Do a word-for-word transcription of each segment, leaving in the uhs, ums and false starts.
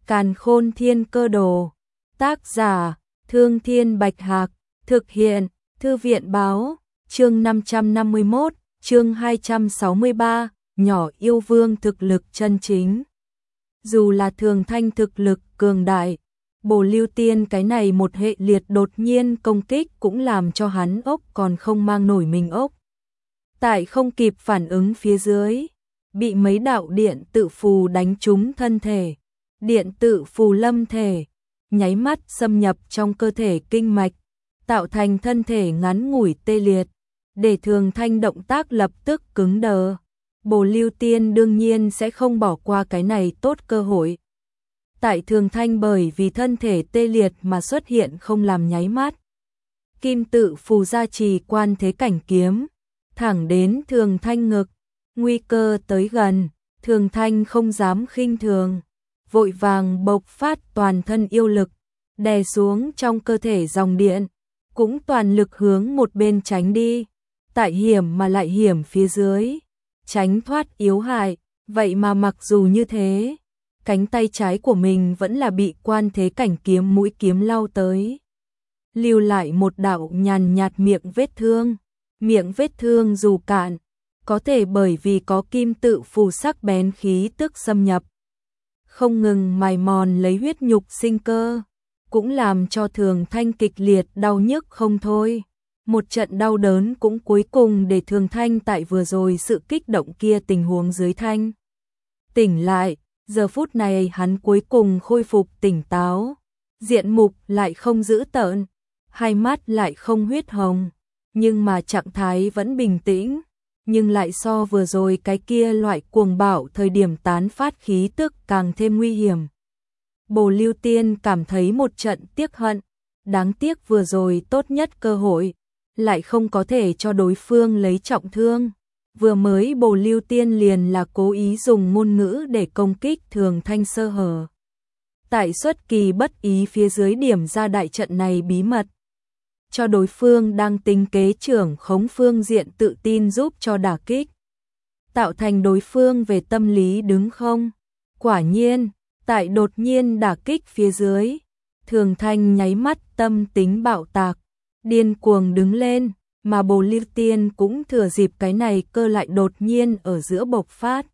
Càn Khôn Thiên Cơ Đồ. Tác giả: Thương Thiên Bạch Hạc. Thực hiện: Thư viện Báo. Chương năm trăm năm mươi mốt, chương hai trăm sáu mươi ba, nhỏ yêu vương thực lực chân chính. Dù là Thường Thanh thực lực cường đại, Bồ Lưu Tiên cái này một hệ liệt đột nhiên công kích cũng làm cho hắn ốc còn không mang nổi mình ốc. Tại không kịp phản ứng phía dưới, bị mấy đạo điện tự phù đánh trúng thân thể. Điện tự phù lâm thể, nháy mắt xâm nhập trong cơ thể kinh mạch, tạo thành thân thể ngắn ngủi tê liệt, để Thường Thanh động tác lập tức cứng đờ. Bồ Lưu Tiên đương nhiên sẽ không bỏ qua cái này tốt cơ hội. Tại Thường Thanh bởi vì thân thể tê liệt mà xuất hiện không làm nháy mắt. Kim tự phù gia trì quan thế cảnh kiếm, thẳng đến Thường Thanh ngực, nguy cơ tới gần, Thường Thanh không dám khinh thường, vội vàng bộc phát toàn thân yêu lực, đè xuống trong cơ thể dòng điện, cũng toàn lực hướng một bên tránh đi, tại hiểm mà lại hiểm phía dưới, tránh thoát yếu hại, vậy mà mặc dù như thế, cánh tay trái của mình vẫn là bị quan thế cảnh kiếm mũi kiếm lau tới, lưu lại một đạo nhàn nhạt miệng vết thương. Miệng vết thương dù cạn, có thể bởi vì có kim tự phù sắc bén khí tức xâm nhập, không ngừng mài mòn lấy huyết nhục sinh cơ, cũng làm cho Thường Thanh kịch liệt đau nhức không thôi. Một trận đau đớn cũng cuối cùng để Thường Thanh tại vừa rồi sự kích động kia tình huống dưới thanh tỉnh lại, giờ phút này hắn cuối cùng khôi phục tỉnh táo, diện mục lại không dữ tợn, hai mắt lại không huyết hồng, nhưng mà trạng thái vẫn bình tĩnh, nhưng lại so vừa rồi cái kia loại cuồng bạo thời điểm tán phát khí tức càng thêm nguy hiểm. Bồ Lưu Tiên cảm thấy một trận tiếc hận, đáng tiếc vừa rồi tốt nhất cơ hội, lại không có thể cho đối phương lấy trọng thương. Vừa mới Bồ Lưu Tiên liền là cố ý dùng ngôn ngữ để công kích Thường Thanh sơ hở. Tại xuất kỳ bất ý phía dưới điểm ra đại trận này bí mật, cho đối phương đang tính kế trưởng khống phương diện tự tin giúp cho đả kích, tạo thành đối phương về tâm lý đứng không. Quả nhiên, tại đột nhiên đả kích phía dưới, Thường Thanh nháy mắt tâm tính bạo tạc, điên cuồng đứng lên, mà Bồ Lưu Tiên cũng thừa dịp cái này cơ lại đột nhiên ở giữa bộc phát,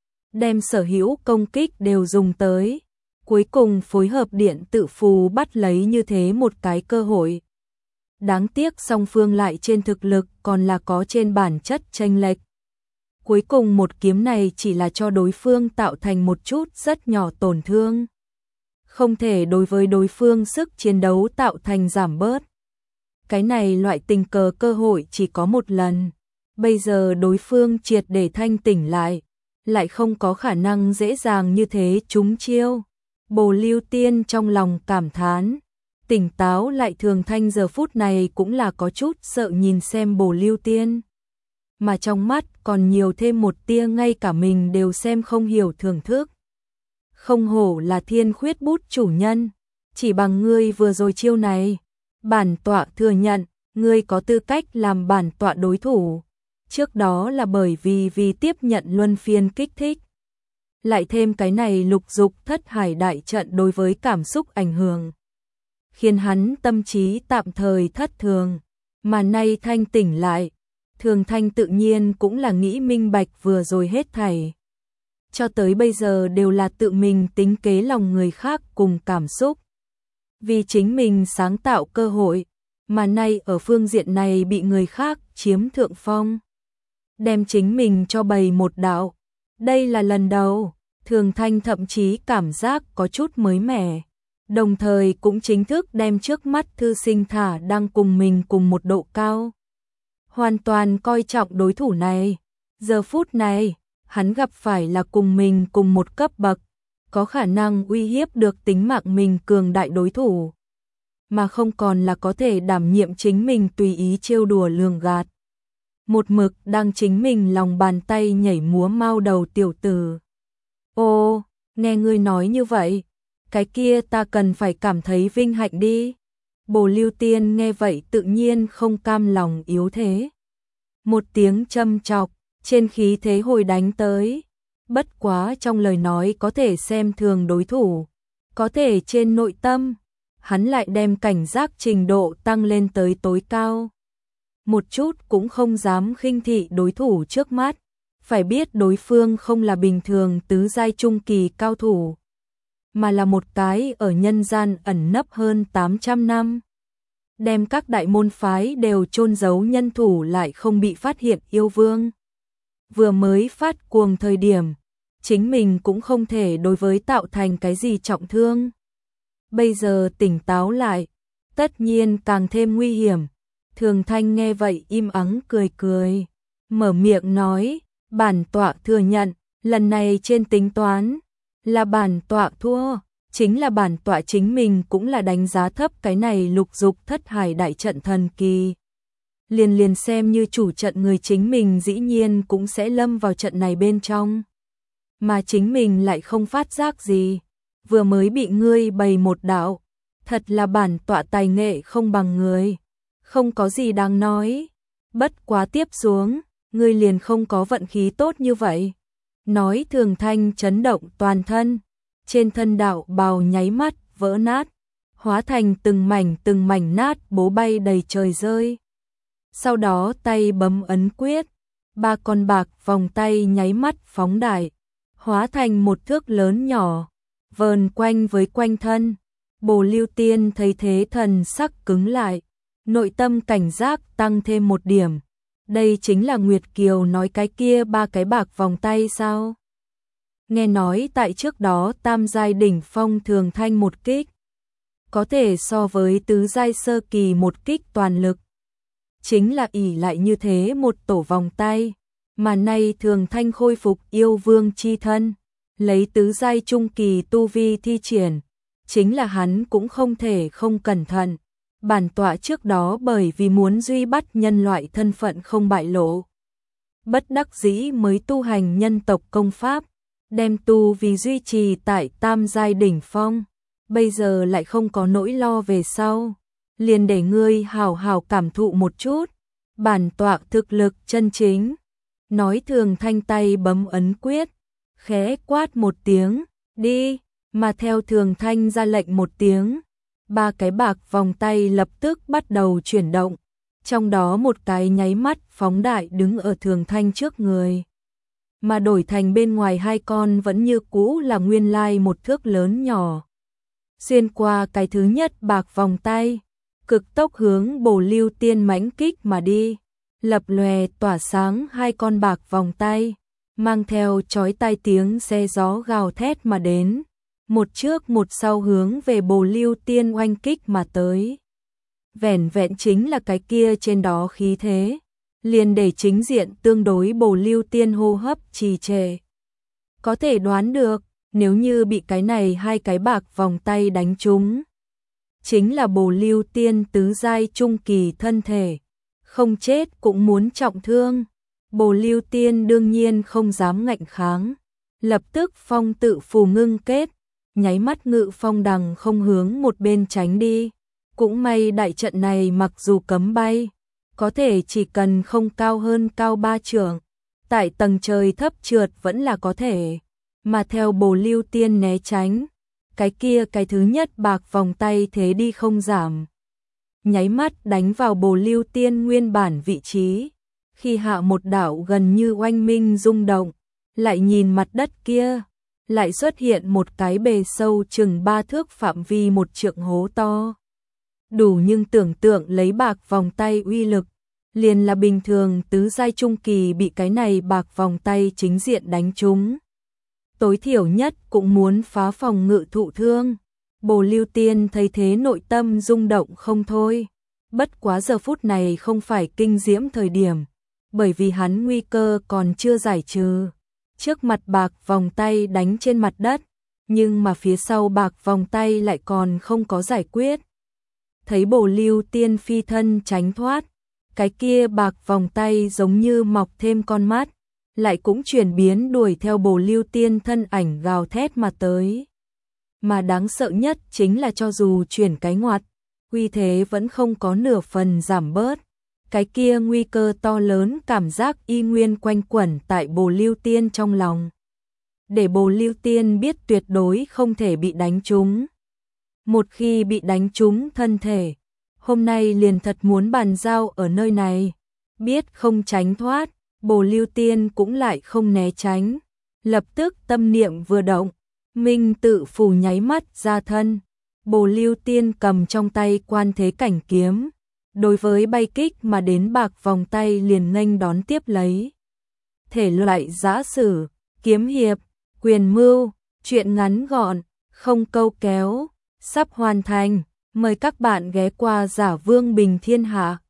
đem sở hữu công kích đều dùng tới, cuối cùng phối hợp điện tự phù bắt lấy như thế một cái cơ hội. Đáng tiếc song phương lại trên thực lực còn là có trên bản chất chênh lệch. Cuối cùng một kiếm này chỉ là cho đối phương tạo thành một chút rất nhỏ tổn thương, không thể đối với đối phương sức chiến đấu tạo thành giảm bớt. Cái này loại tình cờ cơ hội chỉ có một lần, bây giờ đối phương triệt để thanh tỉnh lại, lại không có khả năng dễ dàng như thế trúng chiêu. Bồ Lưu Tiên trong lòng cảm thán. Tỉnh táo lại Thường Thanh giờ phút này cũng là có chút sợ nhìn xem Bồ Lưu Tiên, mà trong mắt còn nhiều thêm một tia ngay cả mình đều xem không hiểu thưởng thức. Không hổ là Thiên Khuyết bút chủ nhân, chỉ bằng ngươi vừa rồi chiêu này, bản tọa thừa nhận, ngươi có tư cách làm bản tọa đối thủ. Trước đó là bởi vì vì tiếp nhận luân phiên kích thích, lại thêm cái này lục dục thất hải đại trận đối với cảm xúc ảnh hưởng, khiến hắn tâm trí tạm thời thất thường, mà nay thanh tỉnh lại, Thường Thanh tự nhiên cũng là nghĩ minh bạch vừa rồi hết thảy. Cho tới bây giờ đều là tự mình tính kế lòng người khác cùng cảm xúc, vì chính mình sáng tạo cơ hội, mà nay ở phương diện này bị người khác chiếm thượng phong, đem chính mình cho bày một đạo. Đây là lần đầu, Thường Thanh thậm chí cảm giác có chút mới mẻ. Đồng thời cũng chính thức đem trước mắt thư sinh thả đang cùng mình cùng một độ cao. Hoàn toàn coi trọng đối thủ này. Giờ phút này, hắn gặp phải là cùng mình cùng một cấp bậc, có khả năng uy hiếp được tính mạng mình cường đại đối thủ, mà không còn là có thể đảm nhiệm chính mình tùy ý trêu đùa lường gạt. Một mực đang chính mình lòng bàn tay nhảy múa mau đầu tiểu tử. Ô, nghe ngươi nói như vậy, cái kia ta cần phải cảm thấy vinh hạnh đi. Bồ Lưu Tiên nghe vậy tự nhiên không cam lòng yếu thế. Một tiếng châm chọc, trên khí thế hồi đánh tới. Bất quá trong lời nói có thể xem thường đối thủ, Có thể trên nội tâm, hắn lại đem cảnh giác trình độ tăng lên tới tối cao. Một chút cũng không dám khinh thị đối thủ trước mắt, phải biết đối phương không là bình thường tứ giai trung kỳ cao thủ, mà là một cái ở nhân gian ẩn nấp hơn tám trăm năm. Đem các đại môn phái đều chôn giấu nhân thủ lại không bị phát hiện yêu vương. Vừa mới phát cuồng thời điểm, chính mình cũng không thể đối với tạo thành cái gì trọng thương. Bây giờ tỉnh táo lại, tất nhiên càng thêm nguy hiểm. Thường Thanh nghe vậy im ắng cười cười, mở miệng nói, bản tọa thừa nhận, lần này trên tính toán, là bản tọa thua, chính là bản tọa chính mình cũng là đánh giá thấp cái này lục dục thất hải đại trận thần kỳ. Liền liền xem như chủ trận người chính mình dĩ nhiên cũng sẽ lâm vào trận này bên trong. Mà chính mình lại không phát giác gì, vừa mới bị ngươi bày một đạo, thật là bản tọa tài nghệ không bằng người, không có gì đáng nói, bất quá tiếp xuống, ngươi liền không có vận khí tốt như vậy. Nói Thường Thanh chấn động toàn thân, trên thân đạo bào nháy mắt vỡ nát, hóa thành từng mảnh từng mảnh nát bố bay đầy trời rơi. Sau đó tay bấm ấn quyết, ba con bạc vòng tay nháy mắt phóng đại, hóa thành một thước lớn nhỏ, vờn quanh với quanh thân. Bồ Lưu Tiên thấy thế thần sắc cứng lại, nội tâm cảnh giác tăng thêm một điểm. Đây chính là Nguyệt Kiều nói cái kia ba cái bạc vòng tay sao? Nghe nói tại trước đó tam giai đỉnh phong Thường Thanh một kích, có thể so với tứ giai sơ kỳ một kích toàn lực. Chính là ỷ lại như thế một tổ vòng tay, mà nay Thường Thanh khôi phục yêu vương chi thân, lấy tứ giai trung kỳ tu vi thi triển, chính là hắn cũng không thể không cẩn thận. Bản tọa trước đó bởi vì muốn duy bắt nhân loại thân phận không bại lộ, bất đắc dĩ mới tu hành nhân tộc công pháp, đem tu vì duy trì tại tam giai đỉnh phong, bây giờ lại không có nỗi lo về sau, liền để ngươi hào hào cảm thụ một chút, bản tọa thực lực chân chính. Nói Thường Thanh tay bấm ấn quyết, khẽ quát một tiếng, đi, mà theo Thường Thanh ra lệnh một tiếng, ba cái bạc vòng tay lập tức bắt đầu chuyển động, trong đó một cái nháy mắt phóng đại đứng ở Thường Thanh trước người, mà đổi thành bên ngoài hai con vẫn như cũ là nguyên lai một thước lớn nhỏ. Xuyên qua cái thứ nhất bạc vòng tay, cực tốc hướng Bồ Lưu Tiên mãnh kích mà đi, lập lòe tỏa sáng hai con bạc vòng tay, mang theo chói tai tiếng xe gió gào thét mà đến, một trước một sau hướng về Bồ Lưu Tiên oanh kích mà tới. Vẻn vẹn chính là cái kia trên đó khí thế, liền để chính diện tương đối Bồ Lưu Tiên hô hấp trì trệ. Có thể đoán được, nếu như bị cái này hai cái bạc vòng tay đánh trúng, chính là Bồ Lưu Tiên tứ giai trung kỳ thân thể, không chết cũng muốn trọng thương. Bồ Lưu Tiên đương nhiên không dám ngạnh kháng, lập tức phong tự phù ngưng kết, nháy mắt ngự phong đằng không hướng một bên tránh đi. Cũng may đại trận này mặc dù cấm bay, có thể chỉ cần không cao hơn cao ba trượng, tại tầng trời thấp trượt vẫn là có thể. Mà theo Bồ Lưu Tiên né tránh, cái kia cái thứ nhất bạc vòng tay thế đi không giảm, nháy mắt đánh vào Bồ Lưu Tiên nguyên bản vị trí. Khi hạ một đạo gần như oanh minh rung động, lại nhìn mặt đất kia, lại xuất hiện một cái bề sâu chừng ba thước phạm vi một trượng hố to. Đủ nhưng tưởng tượng lấy bạc vòng tay uy lực, liền là bình thường tứ giai trung kỳ bị cái này bạc vòng tay chính diện đánh trúng, tối thiểu nhất cũng muốn phá phòng ngự thụ thương. Bồ Lưu Tiên thấy thế nội tâm rung động không thôi, bất quá giờ phút này không phải kinh diễm thời điểm, bởi vì hắn nguy cơ còn chưa giải trừ. Trước mặt bạc vòng tay đánh trên mặt đất, nhưng mà phía sau bạc vòng tay lại còn không có giải quyết. Thấy Bồ Lưu Tiên phi thân tránh thoát, cái kia bạc vòng tay giống như mọc thêm con mắt, lại cũng chuyển biến đuổi theo Bồ Lưu Tiên thân ảnh gào thét mà tới. Mà đáng sợ nhất chính là cho dù chuyển cái ngoặt, uy thế vẫn không có nửa phần giảm bớt. Cái kia nguy cơ to lớn cảm giác y nguyên quanh quẩn tại Bồ Lưu Tiên trong lòng. để Bồ Lưu Tiên biết tuyệt đối không thể bị đánh trúng. Một khi bị đánh trúng thân thể, hôm nay liền thật muốn bàn giao ở nơi này. Biết không tránh thoát, Bồ Lưu Tiên cũng lại không né tránh. Lập tức tâm niệm vừa động, Minh Tự Phù nháy mắt ra thân. Bồ Lưu Tiên cầm trong tay Quan Thế Cảnh kiếm, đối với bay kích mà đến bạc vòng tay liền nghênh đón tiếp lấy. Thể loại giã sử, kiếm hiệp, quyền mưu, truyện ngắn gọn, không câu kéo, sắp hoàn thành. Mời các bạn ghé qua Giả Vương Bình Thiên Hạ.